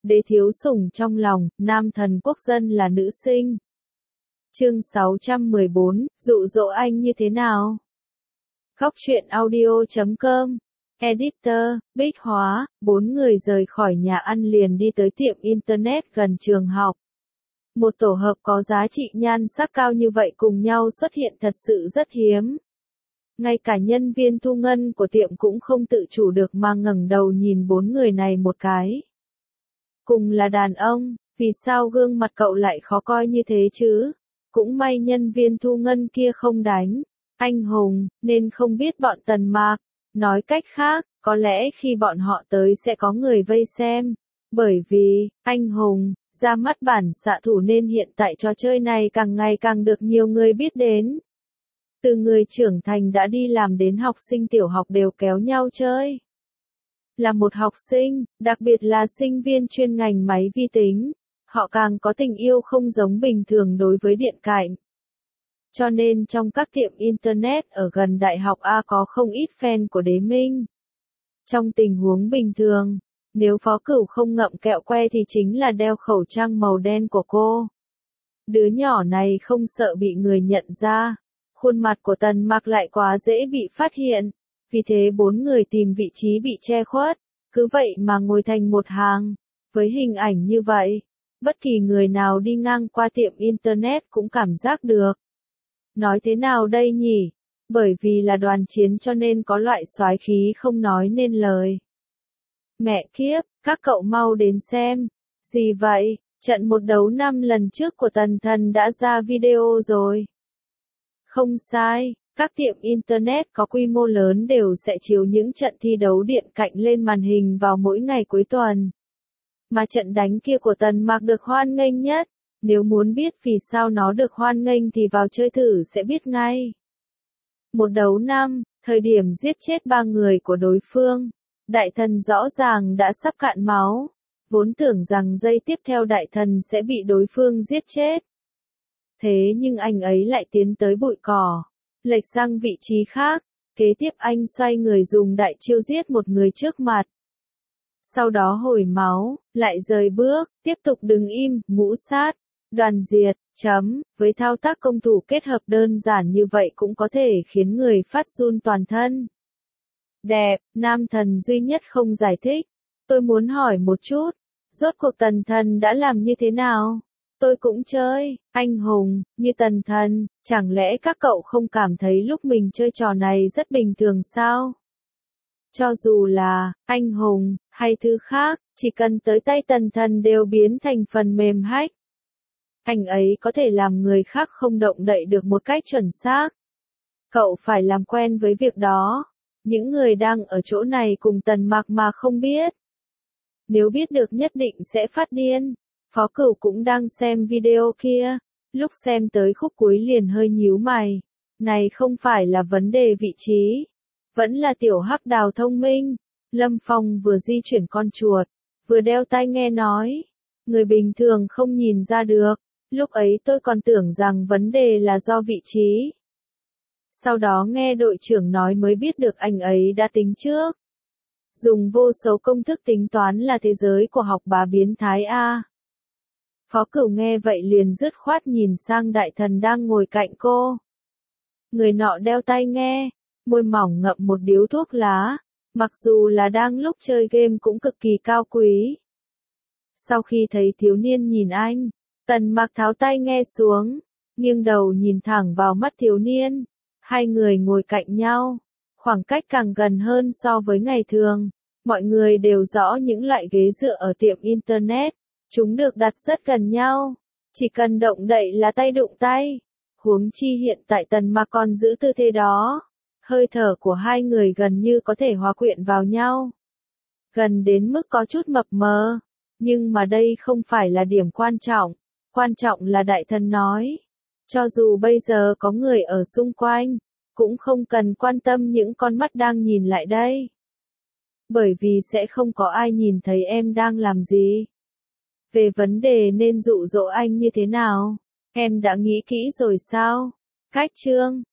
đế thiếu sủng trong lòng, nam thần quốc dân là nữ sinh. Chương 614, dụ dỗ anh như thế nào? Góc truyện audio.com. Editor, Bích Hóa. 4 người rời khỏi nhà ăn liền đi tới tiệm internet gần trường học. Một tổ hợp có giá trị nhan sắc cao như vậy cùng nhau xuất hiện thật sự rất hiếm. Ngay cả nhân viên thu ngân của tiệm cũng không tự chủ được mà ngẩng đầu nhìn 4 người này một cái. Cùng là đàn ông, vì sao gương mặt cậu lại khó coi như thế chứ? Cũng may nhân viên thu ngân kia không đánh anh hùng, nên không biết bọn Tần Mạc. Nói cách khác, có lẽ khi bọn họ tới sẽ có người vây xem. Bởi vì, anh hùng, ra mắt bản xạ thủ nên hiện tại trò chơi này càng ngày càng được nhiều người biết đến. Từ người trưởng thành đã đi làm đến học sinh tiểu học đều kéo nhau chơi. Là một học sinh, đặc biệt là sinh viên chuyên ngành máy vi tính, họ càng có tình yêu không giống bình thường đối với điện cạnh. Cho nên trong các tiệm Internet ở gần Đại học A có không ít fan của Đế Minh. Trong tình huống bình thường, nếu Phó Cửu không ngậm kẹo que thì chính là đeo khẩu trang màu đen của cô. Đứa nhỏ này không sợ bị người nhận ra. Khuôn mặt của Tần Mạc lại quá dễ bị phát hiện. Vì thế 4 người tìm vị trí bị che khuất. Cứ vậy mà ngồi thành một hàng. Với hình ảnh như vậy, bất kỳ người nào đi ngang qua tiệm Internet cũng cảm giác được. Nói thế nào đây nhỉ? Bởi vì là đoàn chiến cho nên có loại soái khí không nói nên lời. Mẹ kiếp, các cậu mau đến xem. Gì vậy? Trận một đấu 5 lần trước của Tần Thần đã ra video rồi. Không sai, các tiệm Internet có quy mô lớn đều sẽ chiếu những trận thi đấu điện cạnh lên màn hình vào mỗi ngày cuối tuần. Mà trận đánh kia của Tần Mạc được hoan nghênh nhất. Nếu muốn biết vì sao nó được hoan nghênh thì vào chơi thử sẽ biết ngay. Một đấu 5, thời điểm giết chết 3 người của đối phương, đại thần rõ ràng đã sắp cạn máu. Vốn tưởng rằng giây tiếp theo đại thần sẽ bị đối phương giết chết. Thế nhưng anh ấy lại tiến tới bụi cỏ, lệch sang vị trí khác. Kế tiếp anh xoay người dùng đại chiêu giết một người trước mặt. Sau đó hồi máu, lại rời bước, tiếp tục đứng im, ngũ sát, đoàn diệt, với thao tác công thủ kết hợp đơn giản như vậy cũng có thể khiến người phát run toàn thân. Đẹp, nam thần duy nhất không giải thích. Tôi muốn hỏi một chút, rốt cuộc Tần Thần đã làm như thế nào? Tôi cũng chơi, anh hùng, như Tần Thần, chẳng lẽ các cậu không cảm thấy lúc mình chơi trò này rất bình thường sao? Cho dù là, anh hùng, hay thứ khác, chỉ cần tới tay Tần Thần đều biến thành phần mềm hack. Anh ấy có thể làm người khác không động đậy được một cách chuẩn xác. Cậu phải làm quen với việc đó. Những người đang ở chỗ này cùng Tần Mạc mà không biết. Nếu biết được nhất định sẽ phát điên. Phó Cửu cũng đang xem video kia. Lúc xem tới khúc cuối liền hơi nhíu mày. Này không phải là vấn đề vị trí. Vẫn là tiểu hắc đào thông minh. Lâm Phong vừa di chuyển con chuột, vừa đeo tai nghe nói. Người bình thường không nhìn ra được. Lúc ấy tôi còn tưởng rằng vấn đề là do vị trí. Sau đó nghe đội trưởng nói mới biết được anh ấy đã tính trước. Dùng vô số công thức tính toán là thế giới của học bá biến thái A. Phó Cửu nghe vậy liền dứt khoát nhìn sang đại thần đang ngồi cạnh cô. Người nọ đeo tai nghe, môi mỏng ngậm một điếu thuốc lá, mặc dù là đang lúc chơi game cũng cực kỳ cao quý. Sau khi thấy thiếu niên nhìn anh, Tần Mạc tháo tai nghe xuống, nghiêng đầu nhìn thẳng vào mắt thiếu niên. Hai người ngồi cạnh nhau, khoảng cách càng gần hơn so với ngày thường. Mọi người đều rõ những loại ghế dựa ở tiệm Internet, chúng được đặt rất gần nhau. Chỉ cần động đậy là tay đụng tay. Huống chi hiện tại Tần Mạc còn giữ tư thế đó. Hơi thở của hai người gần như có thể hòa quyện vào nhau. Gần đến mức có chút mập mờ. Nhưng mà đây không phải là điểm quan trọng. Quan trọng là đại thần nói. Cho dù bây giờ có người ở xung quanh, cũng không cần quan tâm những con mắt đang nhìn lại đây. Bởi vì sẽ không có ai nhìn thấy em đang làm gì. Về vấn đề nên dụ dỗ anh như thế nào, em đã nghĩ kỹ rồi sao? Cách chương